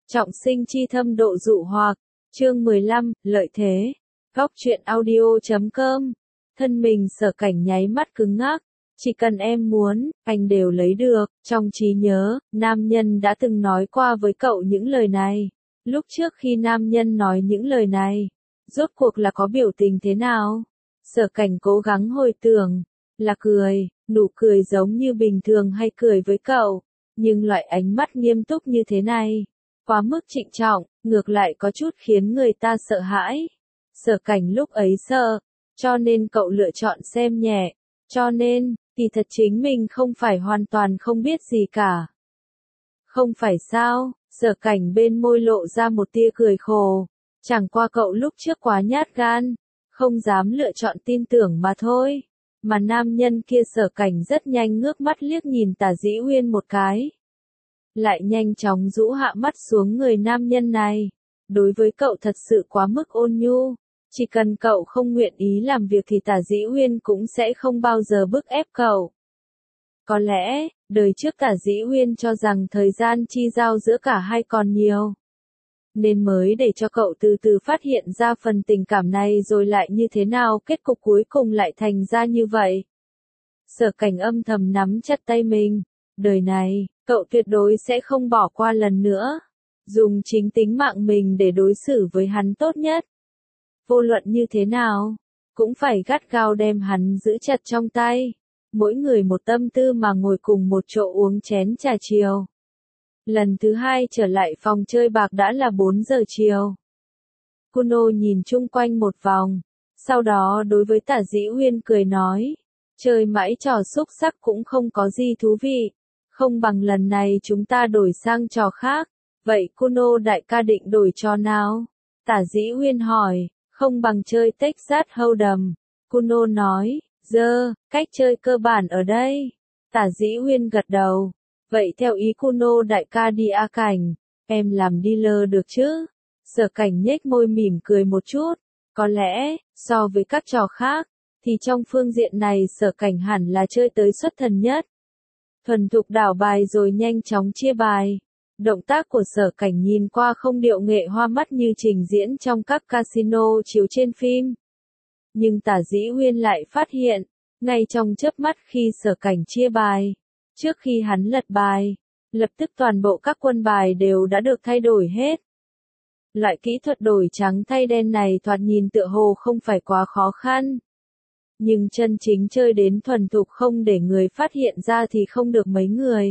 Trọng sinh chi thâm độ dụ hoặc, chương 15, lợi thế. Góc truyện audio.com. Thân mình Sở Cảnh nháy mắt cứng ngắc, chỉ cần em muốn, anh đều lấy được. Trong trí nhớ, nam nhân đã từng nói qua với cậu những lời này. Lúc trước khi nam nhân nói những lời này, rốt cuộc là có biểu tình thế nào? Sở Cảnh cố gắng hồi tưởng, là cười, nụ cười giống như bình thường hay cười với cậu, nhưng loại ánh mắt nghiêm túc như thế này, quá mức trịnh trọng, ngược lại có chút khiến người ta sợ hãi. Sở Cảnh lúc ấy sợ, cho nên cậu lựa chọn xem nhẹ, cho nên, kỳ thật chính mình không phải hoàn toàn không biết gì cả. Không phải sao? Sở Cảnh bên môi lộ ra một tia cười khổ, chẳng qua cậu lúc trước quá nhát gan, không dám lựa chọn tin tưởng mà thôi. Mà nam nhân kia Sở Cảnh rất nhanh ngước mắt liếc nhìn Tả Dĩ Uyên một cái, lại nhanh chóng rũ hạ mắt xuống người nam nhân này. Đối với cậu thật sự quá mức ôn nhu, chỉ cần cậu không nguyện ý làm việc thì Tả Dĩ Uyên cũng sẽ không bao giờ bức ép cậu. Có lẽ, đời trước Tả Dĩ Uyên cho rằng thời gian chi giao giữa cả hai còn nhiều, nên mới để cho cậu từ từ phát hiện ra phần tình cảm này, rồi lại như thế nào kết cục cuối cùng lại thành ra như vậy. Sở Cảnh âm thầm nắm chặt tay mình, đời này, cậu tuyệt đối sẽ không bỏ qua lần nữa, dùng chính tính mạng mình để đối xử với hắn tốt nhất. Vô luận như thế nào, cũng phải gắt gao đem hắn giữ chặt trong tay, mỗi người một tâm tư mà ngồi cùng một chỗ uống chén trà chiều. Lần thứ hai trở lại phòng chơi bạc đã là 4 giờ chiều. Kuno nhìn chung quanh một vòng, sau đó đối với Tả Dĩ Uyên cười nói, chơi mãi trò xúc sắc cũng không có gì thú vị, không bằng lần này chúng ta đổi sang trò khác. Vậy Kuno đại ca định đổi trò nào? Tả Dĩ Uyên hỏi. Không bằng chơi Texas Hold'em. Kuno nói, cách chơi cơ bản ở đây. Tả Dĩ Uyên gật đầu. Vậy theo ý Kuno đại ca đi A Cảnh, em làm dealer được chứ? Sở Cảnh nhếch môi mỉm cười một chút. Có lẽ, so với các trò khác, thì trong phương diện này Sở Cảnh hẳn là chơi tới xuất thần nhất. Thuần thục đảo bài rồi nhanh chóng chia bài. Động tác của Sở Cảnh nhìn qua không điệu nghệ hoa mắt như trình diễn trong các casino chiếu trên phim. Nhưng Tả Dĩ Uyên lại phát hiện, ngay trong chớp mắt khi Sở Cảnh chia bài, trước khi hắn lật bài, lập tức toàn bộ các quân bài đều đã được thay đổi hết. Loại kỹ thuật đổi trắng thay đen này thoạt nhìn tựa hồ không phải quá khó khăn. Nhưng chân chính chơi đến thuần thục không để người phát hiện ra thì không được mấy người.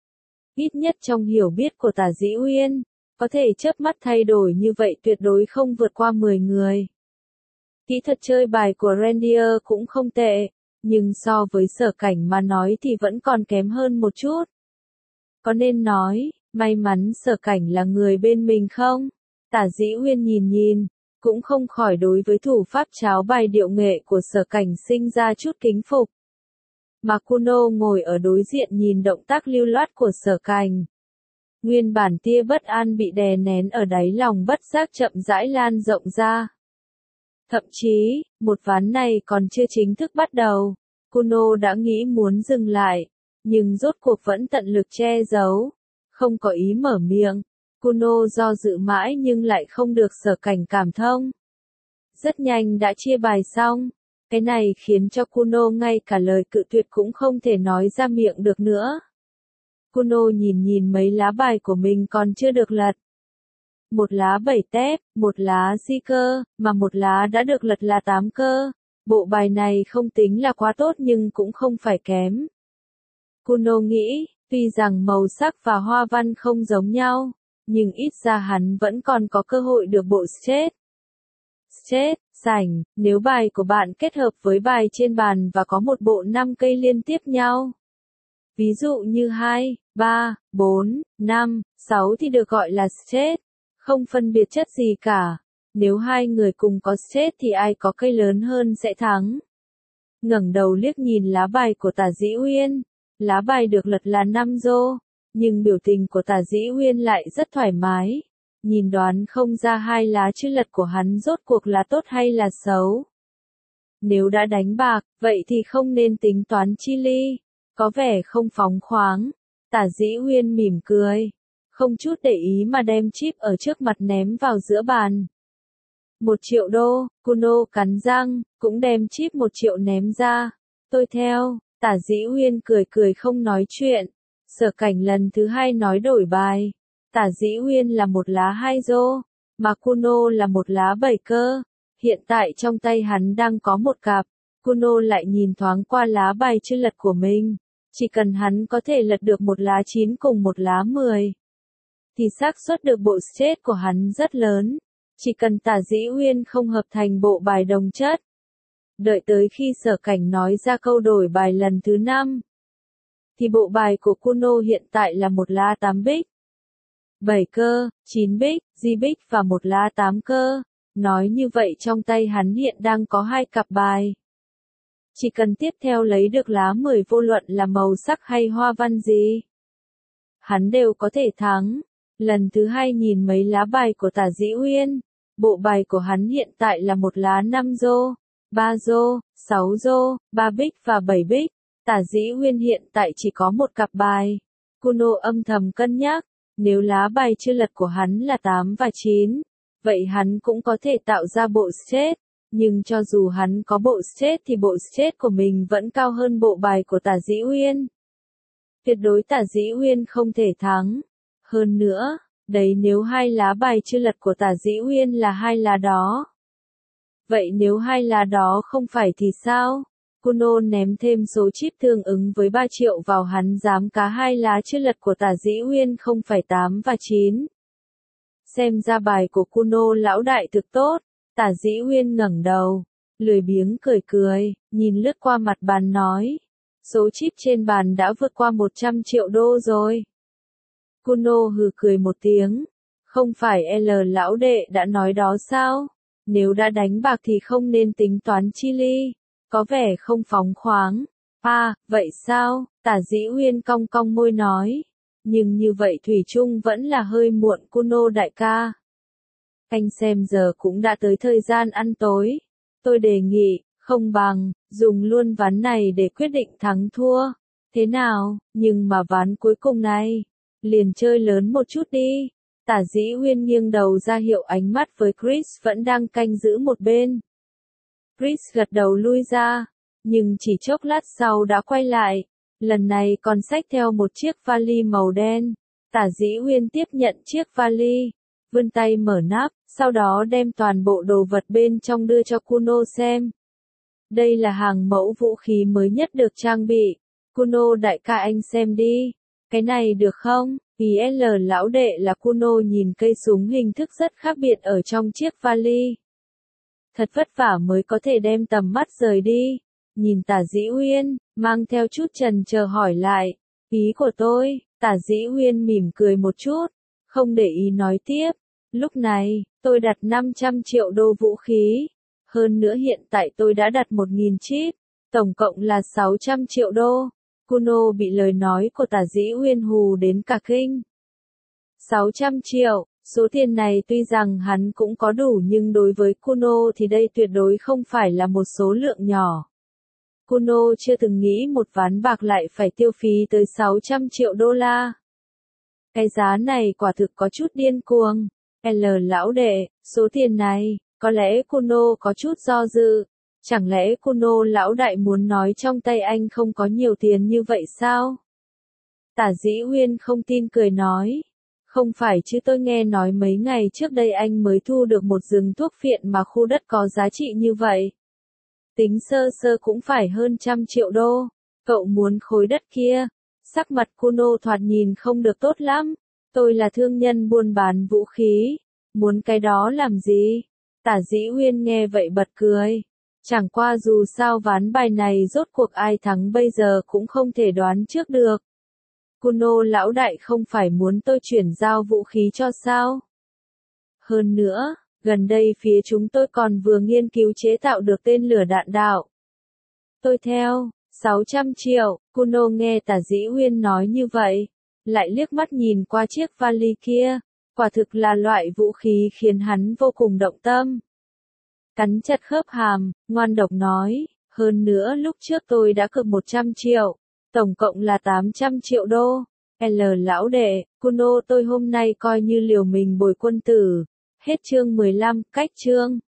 Ít nhất trong hiểu biết của Tả Dĩ Uyên, có thể chớp mắt thay đổi như vậy tuyệt đối không vượt qua 10 người. Kỹ thuật chơi bài của Reindeer cũng không tệ, nhưng so với Sở Cảnh mà nói thì vẫn còn kém hơn một chút. Có nên nói, may mắn Sở Cảnh là người bên mình không? Tả Dĩ Uyên nhìn, cũng không khỏi đối với thủ pháp cháo bài điệu nghệ của Sở Cảnh sinh ra chút kính phục. Mà Kuno ngồi ở đối diện nhìn động tác lưu loát của Sở Cảnh. Nguyên bản tia bất an bị đè nén ở đáy lòng bất giác chậm rãi lan rộng ra. Thậm chí, một ván này còn chưa chính thức bắt đầu, Kuno đã nghĩ muốn dừng lại, nhưng rốt cuộc vẫn tận lực che giấu, không có ý mở miệng. Kuno do dự mãi nhưng lại không được Sở Cảnh cảm thông. Rất nhanh đã chia bài xong. Cái này khiến cho Kuno ngay cả lời cự tuyệt cũng không thể nói ra miệng được nữa. Kuno nhìn mấy lá bài của mình còn chưa được lật. Một lá 7 tép, một lá di cơ, mà một lá đã được lật là 8 cơ. Bộ bài này không tính là quá tốt nhưng cũng không phải kém. Kuno nghĩ, tuy rằng màu sắc và hoa văn không giống nhau, nhưng ít ra hắn vẫn còn có cơ hội được bộ straight. Sảnh, nếu bài của bạn kết hợp với bài trên bàn và có một bộ 5 cây liên tiếp nhau. Ví dụ như 2, 3, 4, 5, 6 thì được gọi là straight, không phân biệt chất gì cả. Nếu hai người cùng có straight thì ai có cây lớn hơn sẽ thắng. Ngẩng đầu liếc nhìn lá bài của Tả Dĩ Uyên, lá bài được lật là 5 rô, nhưng biểu tình của Tả Dĩ Uyên lại rất thoải mái. Nhìn đoán không ra hai lá chữ lật của hắn rốt cuộc là tốt hay là xấu. Nếu đã đánh bạc, vậy thì không nên tính toán chi ly, có vẻ không phóng khoáng. Tả Dĩ Uyên mỉm cười. không chút để ý mà đem chip ở trước mặt ném vào giữa bàn. 1 triệu đô, Kuno cắn răng, cũng đem chip 1 triệu ném ra. Tôi theo, Tả Dĩ Uyên cười cười không nói chuyện. Sở Cảnh lần thứ 2 nói đổi bài. Tả Dĩ Uyên là 1 lá 2 rô, mà Kuno là 1 lá 7 cơ. Hiện tại trong tay hắn đang có 1 cặp. Kuno lại nhìn thoáng qua lá bài chưa lật của mình. Chỉ cần hắn có thể lật được 1 lá 9 cùng 1 lá 10, thì xác suất được bộ straight của hắn rất lớn. Chỉ cần Tả Dĩ Uyên không hợp thành bộ bài đồng chất. Đợi tới khi Sở Cảnh nói ra câu đổi bài lần thứ 5, thì bộ bài của Kuno hiện tại là 1 lá 8 bích, 7 cơ, 9 bích, di bích và 1 lá 8 cơ. Nói như vậy trong tay hắn hiện đang có 2 cặp bài. Chỉ cần tiếp theo lấy được lá 10 vô luận là màu sắc hay hoa văn gì, hắn đều có thể thắng. Lần thứ 2 nhìn mấy lá bài của Tả Dĩ Uyên, bộ bài của hắn hiện tại là 1 lá 5 rô, 3 rô, 6 rô, 3 bích và 7 bích. Tả Dĩ Uyên hiện tại chỉ có 1 cặp bài. Kuno âm thầm cân nhắc, nếu lá bài chưa lật của hắn là 8 và 9, vậy hắn cũng có thể tạo ra bộ straight. Nhưng cho dù hắn có bộ straight thì bộ straight của mình vẫn cao hơn bộ bài của Tả Dĩ Uyên. Tuyệt đối Tả Dĩ Uyên không thể thắng. Hơn nữa, đấy nếu 2 lá bài chưa lật của Tả Dĩ Uyên là 2 lá đó. Vậy nếu 2 lá đó không phải thì sao? Kuno ném thêm số chip tương ứng với 3 triệu vào hắn dám cá 2 lá chưa lật của Tả Dĩ Uyên không phải 8 và 9. Xem ra bài của Kuno lão đại thực tốt. Tả Dĩ Uyên ngẩng đầu, lười biếng cười cười, nhìn lướt qua mặt bàn nói. Số chip trên bàn đã vượt qua 100 triệu đô rồi. Kuno hừ cười một tiếng. Không phải L lão đệ đã nói đó sao? Nếu đã đánh bạc thì không nên tính toán chi ly. Có vẻ không phóng khoáng. À, vậy sao? Tả Dĩ Uyên cong cong môi nói. Nhưng như vậy thủy chung vẫn là hơi muộn Kuno đại ca. Anh xem giờ cũng đã tới thời gian ăn tối. Tôi đề nghị, không bằng, dùng luôn ván này để quyết định thắng thua. Thế nào, nhưng mà ván cuối cùng này, liền chơi lớn một chút đi. Tả Dĩ Uyên nghiêng đầu ra hiệu ánh mắt với Chris vẫn đang canh giữ một bên. Chris gật đầu lui ra, nhưng chỉ chốc lát sau đã quay lại. Lần này còn xách theo một chiếc vali màu đen. Tả Dĩ Uyên tiếp nhận chiếc vali, vươn tay mở nắp, sau đó đem toàn bộ đồ vật bên trong đưa cho Kuno xem. Đây là hàng mẫu vũ khí mới nhất được trang bị. Kuno đại ca anh xem đi. Cái này được không? IL lão đệ là Kuno nhìn cây súng hình thức rất khác biệt ở trong chiếc vali. Thật vất vả mới có thể đem tầm mắt rời đi. Nhìn Tả Dĩ Uyên, mang theo chút chần chờ hỏi lại. Ý của tôi, Tả Dĩ Uyên mỉm cười một chút, không để ý nói tiếp. Lúc này, tôi đặt 500 triệu đô vũ khí. Hơn nữa hiện tại tôi đã đặt 1.000 chip, tổng cộng là 600 triệu đô. Kuno bị lời nói của Tả Dĩ Uyên hù đến cả kinh. 600 triệu, số tiền này tuy rằng hắn cũng có đủ nhưng đối với Kuno thì đây tuyệt đối không phải là một số lượng nhỏ. Kuno chưa từng nghĩ một ván bạc lại phải tiêu phí tới 600 triệu đô la. Cái giá này quả thực có chút điên cuồng. L lão đệ, số tiền này, có lẽ Kuno có chút do dự. Chẳng lẽ Kuno lão đại muốn nói trong tay anh không có nhiều tiền như vậy sao? Tả Dĩ Uyên không tin cười nói. Không phải chứ tôi nghe nói mấy ngày trước đây anh mới thu được một rừng thuốc phiện mà khu đất có giá trị như vậy. Tính sơ sơ cũng phải hơn 100 triệu đô. Cậu muốn khối đất kia. Sắc mặt Kuno thoạt nhìn không được tốt lắm. Tôi là thương nhân buôn bán vũ khí. Muốn cái đó làm gì? Tả Dĩ Uyên nghe vậy bật cười. Chẳng qua dù sao ván bài này rốt cuộc ai thắng bây giờ cũng không thể đoán trước được. Kuno lão đại không phải muốn tôi chuyển giao vũ khí cho sao? Hơn nữa, gần đây phía chúng tôi còn vừa nghiên cứu chế tạo được tên lửa đạn đạo. Tôi theo, 600 triệu, Kuno nghe Tả Dĩ Uyên nói như vậy, lại liếc mắt nhìn qua chiếc vali kia, quả thực là loại vũ khí khiến hắn vô cùng động tâm. Cắn chặt khớp hàm, ngoan độc nói, hơn nữa lúc trước tôi đã cược 100 triệu, tổng cộng là 800 triệu đô. L lão đệ, Kuno tôi hôm nay coi như liều mình bồi quân tử. Hết chương 15, cách chương.